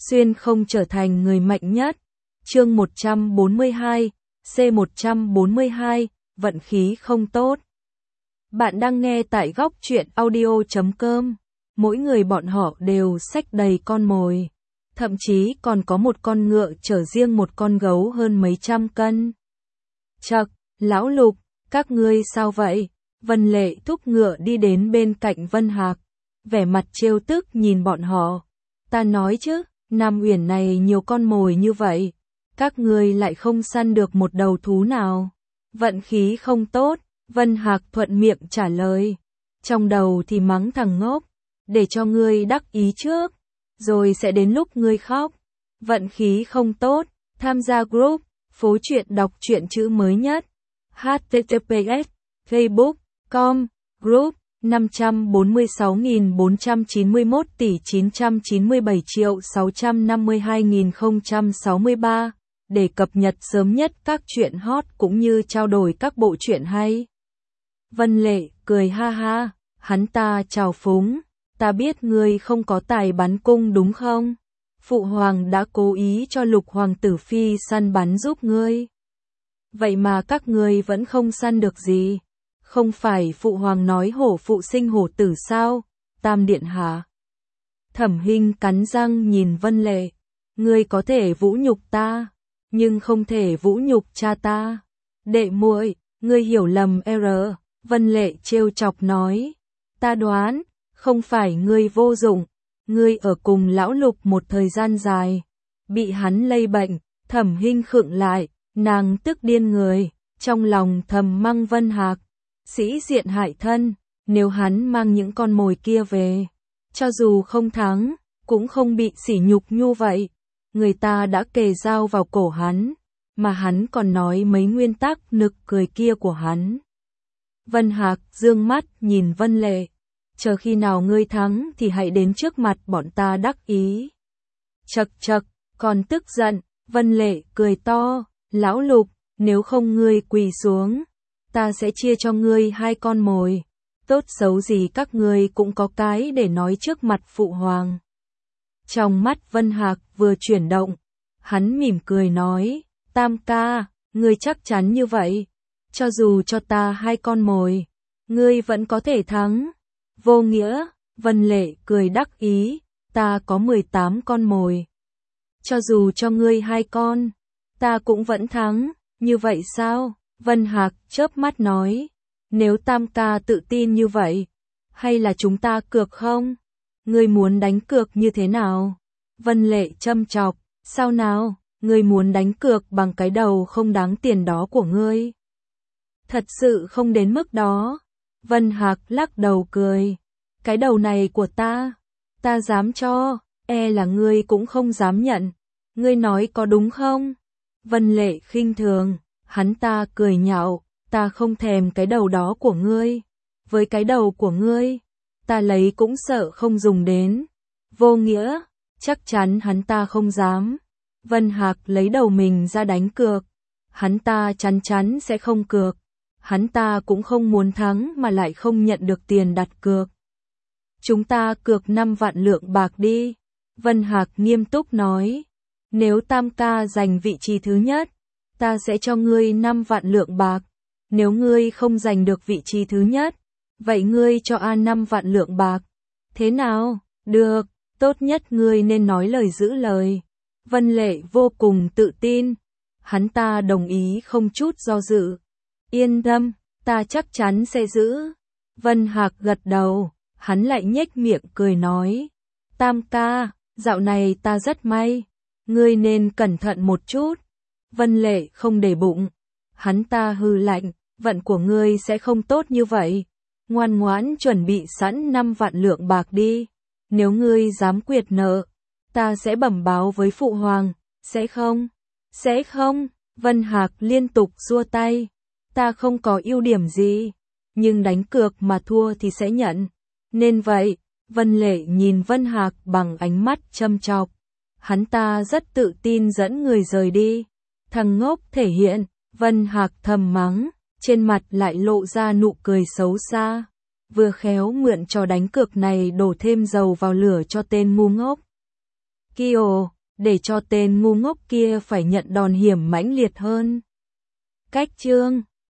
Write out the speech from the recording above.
xuyên không trở thành người mạnh nhất. Chương 142, C142, vận khí không tốt. Bạn đang nghe tại góc truyện audio.com. Mỗi người bọn họ đều xách đầy con mồi. Thậm chí còn có một con ngựa chở riêng một con gấu hơn mấy trăm cân. Chậc, lão Lục, các ngươi sao vậy? Vân Lệ thúc ngựa đi đến bên cạnh Vân Hạc, vẻ mặt trêu tức nhìn bọn họ. Ta nói chứ, Nam Uyển này nhiều con mồi như vậy, các ngươi lại không săn được một đầu thú nào. Vận khí không tốt, Vân Hạc thuận miệng trả lời. Trong đầu thì mắng thằng ngốc, để cho ngươi đắc ý trước, rồi sẽ đến lúc ngươi khóc. Vận khí không tốt, tham gia group, phố truyện đọc truyện chữ mới nhất. https facebook.com group 546.491 tỷ 997.652.063 để cập nhật sớm nhất các truyện hot cũng như trao đổi các bộ truyện hay. Vân Lệ cười ha ha, hắn ta chào phúng, ta biết ngươi không có tài bắn cung đúng không? Phụ hoàng đã cố ý cho Lục hoàng tử phi săn bắn giúp ngươi. Vậy mà các ngươi vẫn không săn được gì. Không phải phụ hoàng nói hổ phụ sinh hổ tử sao? Tam điện hạ. Thẩm Hinh cắn răng nhìn Vân Lệ. Ngươi có thể vũ nhục ta, nhưng không thể vũ nhục cha ta. Đệ muội, ngươi hiểu lầm R. Vân Lệ trêu chọc nói. Ta đoán, không phải ngươi vô dụng. Ngươi ở cùng lão Lục một thời gian dài, bị hắn lây bệnh. Thẩm Hinh khựng lại, nàng tức điên người, trong lòng thầm mắng Vân Hạc. Sĩ diện hại thân, nếu hắn mang những con mồi kia về, cho dù không thắng, cũng không bị sỉ nhục như vậy. Người ta đã kề dao vào cổ hắn, mà hắn còn nói mấy nguyên tắc nực cười kia của hắn. Vân Hạc dương mắt nhìn Vân Lệ, chờ khi nào ngươi thắng thì hãy đến trước mặt bọn ta đắc ý. Chậc chậc, còn tức giận, Vân Lệ cười to, lão Lục, nếu không ngươi quỳ xuống, ta sẽ chia cho ngươi 2 con mồi. Tốt xấu gì các ngươi cũng có cái để nói trước mặt phụ hoàng. Trong mắt Vân Hạc vừa chuyển động, hắn mỉm cười nói, Tam ca, ngươi chắc chắn như vậy, cho dù cho ta 2 con mồi, ngươi vẫn có thể thắng. Vô nghĩa, Vân Lệ cười đắc ý, ta có 18 con mồi. Cho dù cho ngươi 2 con, ta cũng vẫn thắng, như vậy sao? Vân Hạc chớp mắt nói, nếu Tam ca tự tin như vậy, hay là chúng ta cược không? Ngươi muốn đánh cược như thế nào? Vân Lệ châm chọc, sao nào, ngươi muốn đánh cược bằng cái đầu không đáng tiền đó của ngươi? Thật sự không đến mức đó. Vân Hạc lắc đầu cười, cái đầu này của ta dám cho, là ngươi cũng không dám nhận. Ngươi nói có đúng không? Vân Lệ khinh thường. Hắn ta cười nhạo, ta không thèm cái đầu đó của ngươi. Với cái đầu của ngươi, ta lấy cũng sợ không dùng đến. Vô nghĩa, chắc chắn hắn ta không dám. Vân Hạc lấy đầu mình ra đánh cược. Hắn ta chắn chắn sẽ không cược. Hắn ta cũng không muốn thắng mà lại không nhận được tiền đặt cược. Chúng ta cược 5 vạn lượng bạc đi. Vân Hạc nghiêm túc nói. Nếu Tam ca giành vị trí thứ nhất, ta sẽ cho ngươi 5 vạn lượng bạc. Nếu ngươi không giành được vị trí thứ nhất, vậy ngươi cho A 5 vạn lượng bạc. Thế nào? Được, tốt nhất ngươi nên nói lời giữ lời. Vân Lệ vô cùng tự tin. Hắn ta đồng ý không chút do dự. Yên tâm, ta chắc chắn sẽ giữ. Vân Hạc gật đầu, hắn lại nhếch miệng cười nói. Tam ca, dạo này ta rất may. Ngươi nên cẩn thận một chút. Vân Lệ không để bụng. Hắn ta hừ lạnh, vận của ngươi sẽ không tốt như vậy. Ngoan ngoãn chuẩn bị sẵn 5 vạn lượng bạc đi. Nếu ngươi dám quyệt nợ, ta sẽ bẩm báo với phụ hoàng. Sẽ không? Sẽ không? Vân Hạc liên tục giơ tay. Ta không có ưu điểm gì, nhưng đánh cược mà thua thì sẽ nhận. Nên vậy, Vân Lệ nhìn Vân Hạc bằng ánh mắt châm chọc. Hắn ta rất tự tin dẫn người rời đi. Thằng ngốc thể hiện, Vân Hạc thầm mắng, trên mặt lại lộ ra nụ cười xấu xa. Vừa khéo mượn trò đánh cược này đổ thêm dầu vào lửa cho tên ngu ngốc. Kyo, để cho tên ngu ngốc kia phải nhận đòn hiểm mãnh liệt hơn. Cách chương